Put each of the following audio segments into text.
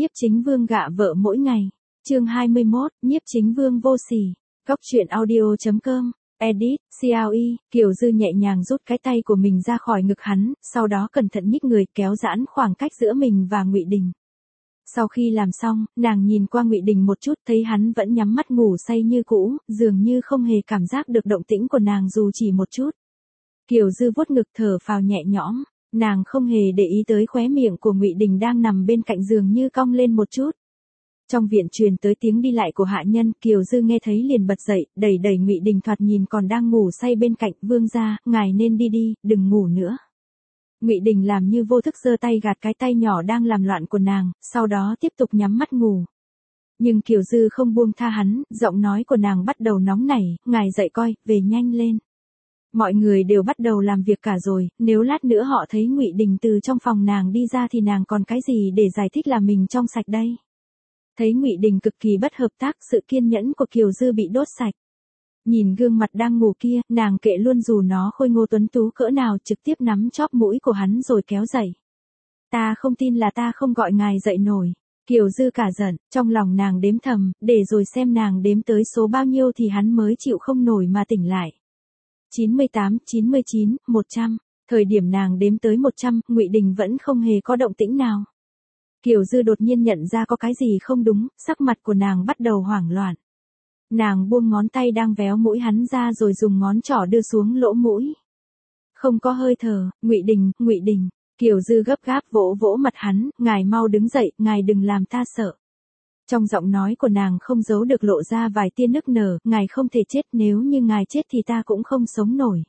Nhiếp Chính Vương gạ vợ mỗi ngày. Chương 21, Nhiếp Chính Vương vô sỉ. Góc truyện audio.com. Edit, CLE, Kiều Dư nhẹ nhàng rút cái tay của mình ra khỏi ngực hắn, sau đó cẩn thận nhích người kéo giãn khoảng cách giữa mình và Ngụy Đình. Sau khi làm xong, nàng nhìn qua Ngụy Đình một chút, thấy hắn vẫn nhắm mắt ngủ say như cũ, dường như không hề cảm giác được động tĩnh của nàng dù chỉ một chút. Kiều Dư vuốt ngực thở phào nhẹ nhõm, nàng không hề để ý tới khóe miệng của Ngụy Đình đang nằm bên cạnh giường như cong lên một chút. Trong viện truyền tới tiếng đi lại của hạ nhân, Kiều Dư nghe thấy liền bật dậy, đẩy Ngụy Đình thoạt nhìn còn đang ngủ say bên cạnh. Vương gia, ngài nên đi đi, đừng ngủ nữa. Ngụy Đình làm như vô thức giơ tay gạt cái tay nhỏ đang làm loạn của nàng, sau đó tiếp tục nhắm mắt ngủ. Nhưng Kiều Dư không buông tha hắn, giọng nói của nàng bắt đầu nóng nảy, ngài dậy coi, về nhanh lên. Mọi người đều bắt đầu làm việc cả rồi, nếu lát nữa họ thấy Ngụy Đình từ trong phòng nàng đi ra thì nàng còn cái gì để giải thích là mình trong sạch đây. Thấy Ngụy Đình cực kỳ bất hợp tác, sự kiên nhẫn của Kiều Dư bị đốt sạch. Nhìn gương mặt đang ngủ kia, nàng kệ luôn dù nó khôi ngô tuấn tú cỡ nào, trực tiếp nắm chóp mũi của hắn rồi kéo dậy. Ta không tin là ta không gọi ngài dậy nổi. Kiều Dư cả giận, trong lòng nàng đếm thầm, để rồi xem nàng đếm tới số bao nhiêu thì hắn mới chịu không nổi mà tỉnh lại. 98, 99, 100, thời điểm nàng đếm tới 100, Ngụy Đình vẫn không hề có động tĩnh nào. Kiều Dư đột nhiên nhận ra có cái gì không đúng, sắc mặt của nàng bắt đầu hoảng loạn. Nàng buông ngón tay đang véo mũi hắn ra rồi dùng ngón trỏ đưa xuống lỗ mũi. Không có hơi thở. Ngụy Đình. Kiều Dư gấp gáp vỗ vỗ mặt hắn, ngài mau đứng dậy, ngài đừng làm ta sợ. Trong giọng nói của nàng không giấu được lộ ra vài tia nức nở, ngài không thể chết, nếu như ngài chết thì ta cũng không sống nổi.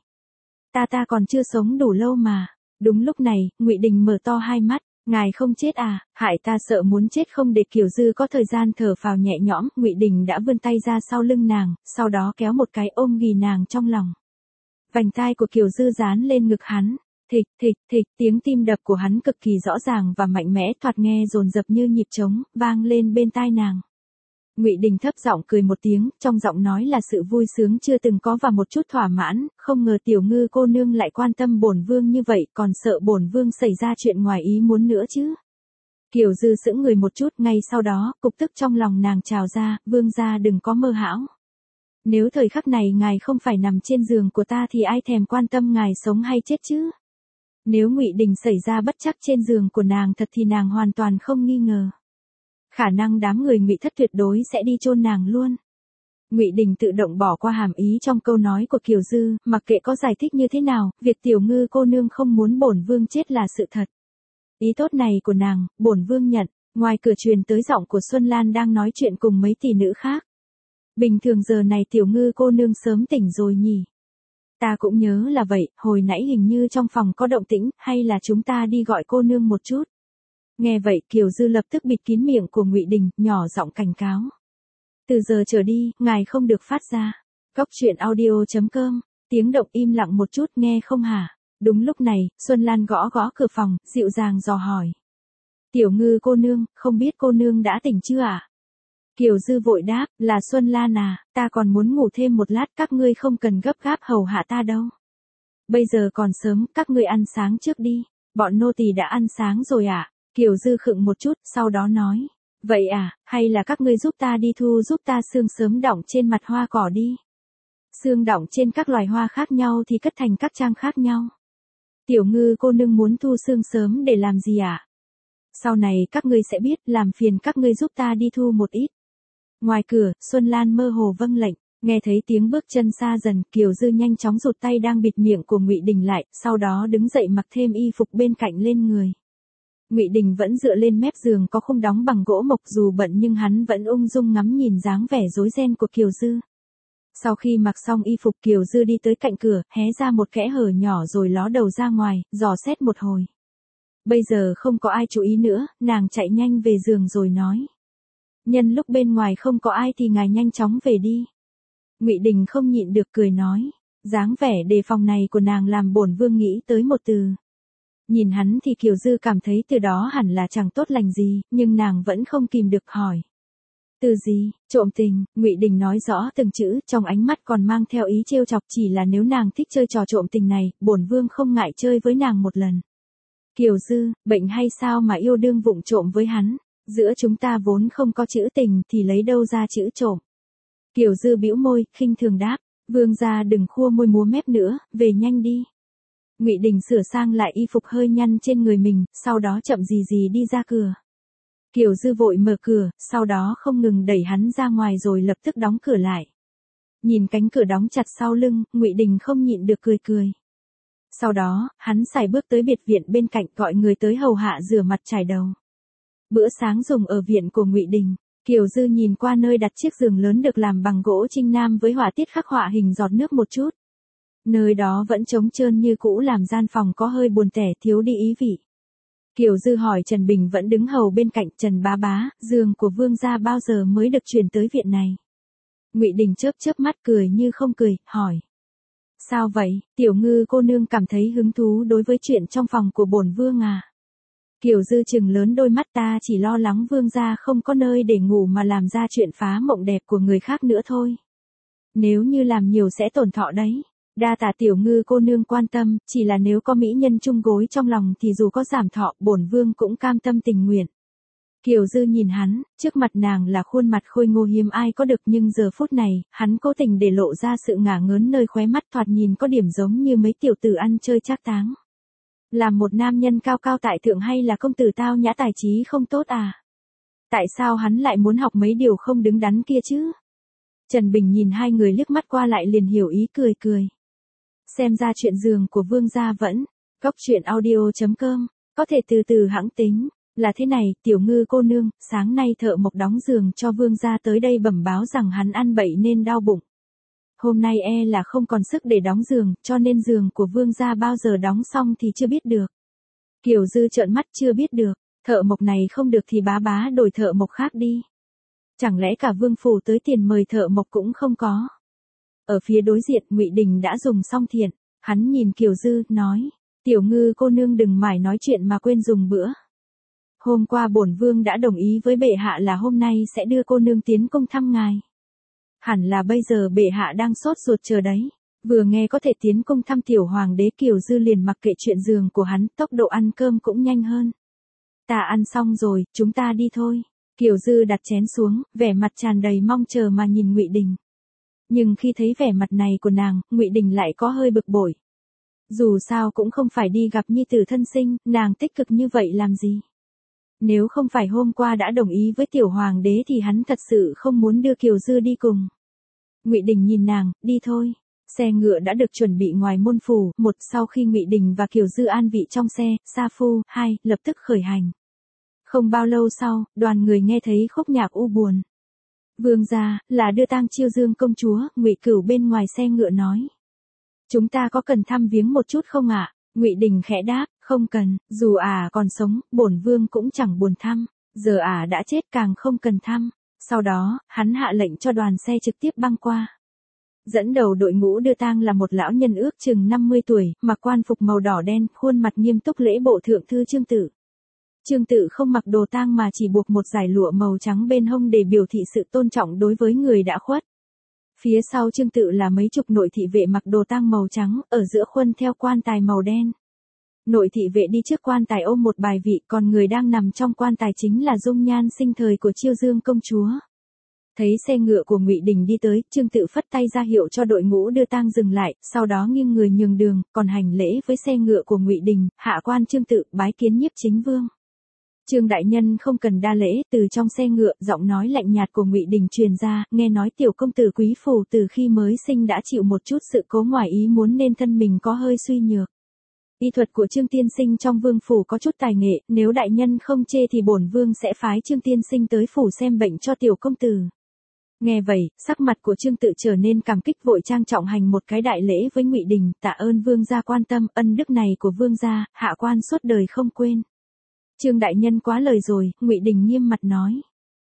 Ta còn chưa sống đủ lâu mà. Đúng lúc này, Ngụy Đình mở to hai mắt. Ngài không chết à, hại ta sợ muốn chết không. Để Kiều Dư có thời gian thở phào nhẹ nhõm, Ngụy Đình đã vươn tay ra sau lưng nàng, sau đó kéo một cái ôm ghì nàng trong lòng. Vành tai của Kiều Dư dán lên ngực hắn, thịch, tiếng tim đập của hắn cực kỳ rõ ràng và mạnh mẽ, thoạt nghe dồn dập như nhịp trống, vang lên bên tai nàng. Ngụy Đình thấp giọng cười một tiếng, trong giọng nói là sự vui sướng chưa từng có và một chút thỏa mãn, không ngờ Tiểu Ngư cô nương lại quan tâm bổn vương như vậy, còn sợ bổn vương xảy ra chuyện ngoài ý muốn nữa chứ. Kiều Dư sững người một chút, ngay sau đó, cục tức trong lòng nàng trào ra, vương gia đừng có mơ hão. Nếu thời khắc này ngài không phải nằm trên giường của ta thì ai thèm quan tâm ngài sống hay chết chứ. Nếu Ngụy Đình xảy ra bất trắc trên giường của nàng thật thì nàng hoàn toàn không nghi ngờ. Khả năng đám người Ngụy Thất tuyệt đối sẽ đi chôn nàng luôn. Ngụy Đình tự động bỏ qua hàm ý trong câu nói của Kiều Dư, mặc kệ có giải thích như thế nào, việc Tiểu Ngư cô nương không muốn bổn vương chết là sự thật. Ý tốt này của nàng, bổn vương nhận. Ngoài cửa truyền tới giọng của Xuân Lan đang nói chuyện cùng mấy tỷ nữ khác. Bình thường giờ này Tiểu Ngư cô nương sớm tỉnh rồi nhỉ? Ta cũng nhớ là vậy, hồi nãy hình như trong phòng có động tĩnh, hay là chúng ta đi gọi cô nương một chút. Nghe vậy Kiều Dư lập tức bịt kín miệng của Ngụy Đình, nhỏ giọng cảnh cáo. Từ giờ trở đi, ngài không được phát ra. Góc truyện audio.com, tiếng động im lặng một chút, nghe không hả? Đúng lúc này, Xuân Lan gõ cửa phòng, dịu dàng dò hỏi. Tiểu Ngư cô nương, không biết cô nương đã tỉnh chưa ạ? Kiều Dư vội đáp, là Xuân Lan à, ta còn muốn ngủ thêm một lát, các ngươi không cần gấp gáp hầu hạ ta đâu. Bây giờ còn sớm, các ngươi ăn sáng trước đi. Bọn nô tỳ đã ăn sáng rồi ạ. Kiều Dư khựng một chút, sau đó nói. Vậy à, hay là các ngươi giúp ta đi thu giúp ta xương sớm đọng trên mặt hoa cỏ đi. Xương đọng trên các loài hoa khác nhau thì cất thành các trang khác nhau. Tiểu Ngư cô nương muốn thu xương sớm để làm gì ạ? Sau này các ngươi sẽ biết, làm phiền các ngươi giúp ta đi thu một ít. Ngoài cửa, Xuân Lan mơ hồ vâng lệnh, nghe thấy tiếng bước chân xa dần, Kiều Dư nhanh chóng rụt tay đang bịt miệng của Ngụy Đình lại, sau đó đứng dậy mặc thêm y phục bên cạnh lên người. Ngụy Đình vẫn dựa lên mép giường có khung đóng bằng gỗ mộc, dù bận nhưng hắn vẫn ung dung ngắm nhìn dáng vẻ rối ren của Kiều Dư. Sau khi mặc xong y phục, Kiều Dư đi tới cạnh cửa, hé ra một kẽ hở nhỏ rồi ló đầu ra ngoài, dò xét một hồi. Bây giờ không có ai chú ý nữa, nàng chạy nhanh về giường rồi nói. Nhân lúc bên ngoài không có ai thì ngài nhanh chóng về đi. Ngụy Đình không nhịn được cười nói. Dáng vẻ đề phòng này của nàng làm bổn vương nghĩ tới một từ. Nhìn hắn thì Kiều Dư cảm thấy từ đó hẳn là chẳng tốt lành gì, nhưng nàng vẫn không kìm được hỏi. Từ gì? Trộm tình. Ngụy Đình nói rõ từng chữ, trong ánh mắt còn mang theo ý trêu chọc, chỉ là nếu nàng thích chơi trò trộm tình này, bổn vương không ngại chơi với nàng một lần. Kiều Dư, bệnh hay sao mà yêu đương vụng trộm với hắn? Giữa chúng ta vốn không có chữ tình thì lấy đâu ra chữ trộm. Kiều Dư bĩu môi, khinh thường đáp, Vương gia đừng khua môi múa mép nữa, về nhanh đi. Ngụy Đình sửa sang lại y phục hơi nhăn trên người mình, sau đó chậm gì gì đi ra cửa. Kiều Dư vội mở cửa, sau đó không ngừng đẩy hắn ra ngoài rồi lập tức đóng cửa lại. Nhìn cánh cửa đóng chặt sau lưng, Ngụy Đình không nhịn được cười cười. Sau đó, hắn sải bước tới biệt viện bên cạnh gọi người tới hầu hạ rửa mặt chải đầu. Bữa sáng dùng ở viện của Ngụy Đình, Kiều Dư nhìn qua nơi đặt chiếc giường lớn được làm bằng gỗ Trinh Nam với họa tiết khắc họa hình giọt nước một chút. Nơi đó vẫn trống trơn như cũ làm gian phòng có hơi buồn tẻ thiếu đi ý vị. Kiều Dư hỏi Trần Bình vẫn đứng hầu bên cạnh, Trần bá bá, giường của Vương gia bao giờ mới được chuyển tới viện này? Ngụy Đình chớp chớp mắt cười như không cười, hỏi. Sao vậy, Tiểu Ngư cô nương cảm thấy hứng thú đối với chuyện trong phòng của bổn vương à? Kiều Dư trừng lớn đôi mắt, ta chỉ lo lắng Vương gia không có nơi để ngủ mà làm ra chuyện phá mộng đẹp của người khác nữa thôi. Nếu như làm nhiều sẽ tổn thọ đấy. Đa tạ Tiểu Ngư cô nương quan tâm, chỉ là nếu có mỹ nhân chung gối trong lòng thì dù có giảm thọ, bổn vương cũng cam tâm tình nguyện. Kiều Dư nhìn hắn, trước mặt nàng là khuôn mặt khôi ngô hiếm ai có được, nhưng giờ phút này, hắn cố tình để lộ ra sự ngả ngớn nơi khóe mắt, thoạt nhìn có điểm giống như mấy tiểu tử ăn chơi trác táng. Làm một nam nhân cao cao tại thượng hay là công tử tao nhã tài trí không tốt à? Tại sao hắn lại muốn học mấy điều không đứng đắn kia chứ? Trần Bình nhìn hai người liếc mắt qua lại liền hiểu ý, cười cười. Xem ra chuyện giường của Vương gia vẫn, goctruyện.audio.com, có thể từ từ hãng tính. Là thế này, Tiểu Ngư cô nương, sáng nay thợ mộc đóng giường cho Vương gia tới đây bẩm báo rằng hắn ăn bậy nên đau bụng. Hôm nay là không còn sức để đóng giường, cho nên giường của Vương gia bao giờ đóng xong thì chưa biết được. Kiều Dư trợn mắt, chưa biết được, thợ mộc này không được thì bá bá đổi thợ mộc khác đi. Chẳng lẽ cả Vương phủ tới tiền mời thợ mộc cũng không có? Ở phía đối diện, Ngụy Đình đã dùng xong thiện, hắn nhìn Kiều Dư, nói, Tiểu Ngư cô nương đừng mải nói chuyện mà quên dùng bữa. Hôm qua bổn vương đã đồng ý với bệ hạ là hôm nay sẽ đưa cô nương tiến cung thăm ngài. Hẳn là bây giờ bệ hạ đang sốt ruột chờ đấy. Vừa nghe có thể tiến cung thăm tiểu hoàng đế, Kiều Dư liền mặc kệ chuyện giường của hắn, tốc độ ăn cơm cũng nhanh hơn. Ta ăn xong rồi, chúng ta đi thôi. Kiều Dư đặt chén xuống, vẻ mặt tràn đầy mong chờ mà nhìn Ngụy Đình. Nhưng khi thấy vẻ mặt này của nàng, Ngụy Đình lại có hơi bực bội. Dù sao cũng không phải đi gặp nhi tử thân sinh, nàng tích cực như vậy làm gì? Nếu không phải hôm qua đã đồng ý với tiểu hoàng đế thì hắn thật sự không muốn đưa Kiều Dư đi cùng. Ngụy Đình nhìn nàng, đi thôi. Xe ngựa đã được chuẩn bị ngoài môn phủ, sau khi Ngụy Đình và Kiều Dư an vị trong xe, Sa Phu, lập tức khởi hành. Không bao lâu sau, đoàn người nghe thấy khúc nhạc u buồn. Vương gia, là đưa tang Chiêu Dương công chúa, Ngụy Cửu bên ngoài xe ngựa nói. Chúng ta có cần thăm viếng một chút không ạ? Ngụy Đình khẽ đáp, không cần, dù còn sống, bổn vương cũng chẳng buồn thăm, giờ đã chết càng không cần thăm. Sau đó, hắn hạ lệnh cho đoàn xe trực tiếp băng qua. Dẫn đầu đội ngũ đưa tang là một lão nhân ước chừng 50 tuổi, mặc quan phục màu đỏ đen, khuôn mặt nghiêm túc lễ bộ thượng thư Trương Tự. Trương Tự không mặc đồ tang mà chỉ buộc một dải lụa màu trắng bên hông để biểu thị sự tôn trọng đối với người đã khuất. Phía sau Trương Tự là mấy chục nội thị vệ mặc đồ tang màu trắng, ở giữa khuôn theo quan tài màu đen. Nội thị vệ đi trước quan tài ôm một bài vị, còn người đang nằm trong quan tài chính là dung nhan sinh thời của Chiêu Dương công chúa. Thấy xe ngựa của Ngụy Đình đi tới, Trương Tự phất tay ra hiệu cho đội ngũ đưa tang dừng lại, sau đó nghiêng người nhường đường, còn hành lễ với xe ngựa của Ngụy Đình, hạ quan Trương Tự bái kiến nhiếp chính vương. Trương đại nhân không cần đa lễ, từ trong xe ngựa, giọng nói lạnh nhạt của Ngụy Đình truyền ra, nghe nói tiểu công tử quý phủ từ khi mới sinh đã chịu một chút sự cố ngoài ý muốn nên thân mình có hơi suy nhược. Y thuật của Trương tiên sinh trong vương phủ có chút tài nghệ, nếu đại nhân không chê thì bổn vương sẽ phái Trương tiên sinh tới phủ xem bệnh cho tiểu công tử. Nghe vậy, sắc mặt của Trương Tự trở nên cảm kích, vội trang trọng hành một cái đại lễ với Ngụy Đình, tạ ơn vương gia quan tâm, ân đức này của vương gia, hạ quan suốt đời không quên. Trương đại nhân quá lời rồi, Ngụy Đình nghiêm mặt nói.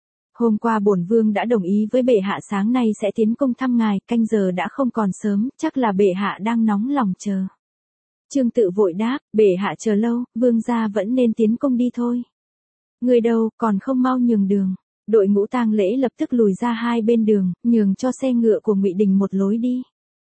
Hôm qua bổn vương đã đồng ý với bệ hạ sáng nay sẽ tiến cung thăm ngài, canh giờ đã không còn sớm, chắc là bệ hạ đang nóng lòng chờ. Trương Tự vội đáp, bệ hạ chờ lâu, vương gia vẫn nên tiến cung đi thôi. Người đâu, còn không mau nhường đường. Đội ngũ tang lễ lập tức lùi ra hai bên đường, nhường cho xe ngựa của Ngụy Đình một lối đi.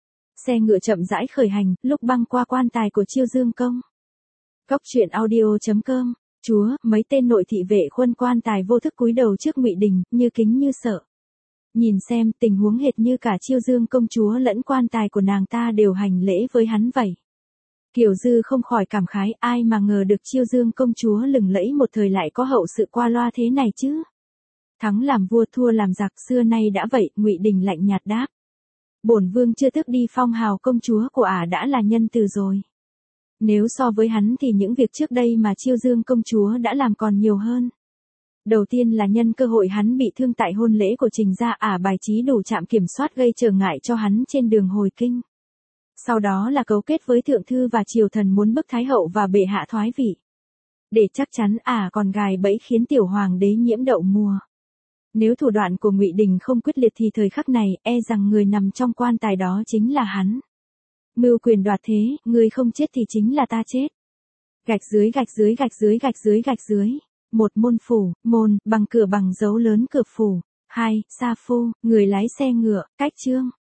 Xe ngựa chậm rãi khởi hành, lúc băng qua quan tài của Chiêu Dương công. Goctruyện.audio.com Chúa, mấy tên nội thị vệ khuân quan tài vô thức cúi đầu trước Ngụy Đình, như kính như sợ. Nhìn xem, tình huống hệt như cả Chiêu Dương công chúa lẫn quan tài của nàng ta đều hành lễ với hắn vậy. Kiều Dư không khỏi cảm khái, ai mà ngờ được Chiêu Dương công chúa lừng lẫy một thời lại có hậu sự qua loa thế này chứ. Thắng làm vua thua làm giặc, xưa nay đã vậy, Ngụy Đình lạnh nhạt đáp. Bổn vương chưa thức đi phong hào công chúa của ả đã là nhân từ rồi. Nếu so với hắn thì những việc trước đây mà Chiêu Dương công chúa đã làm còn nhiều hơn. Đầu tiên là nhân cơ hội hắn bị thương tại hôn lễ của Trình gia, ả bài trí đủ trạm kiểm soát gây trở ngại cho hắn trên đường hồi kinh. Sau đó là cấu kết với thượng thư và triều thần muốn bức thái hậu và bệ hạ thoái vị. Để chắc chắn ả còn gài bẫy khiến tiểu hoàng đế nhiễm đậu mùa. Nếu thủ đoạn của Ngụy Đình không quyết liệt thì thời khắc này e rằng người nằm trong quan tài đó chính là hắn. Mưu quyền đoạt thế, người không chết thì chính là ta chết. Gạch dưới gạch dưới gạch dưới gạch dưới gạch dưới. 1. Môn phủ, môn, bằng cửa bằng dấu lớn cửa phủ. 2. Sa phu, người lái xe ngựa, cách trương.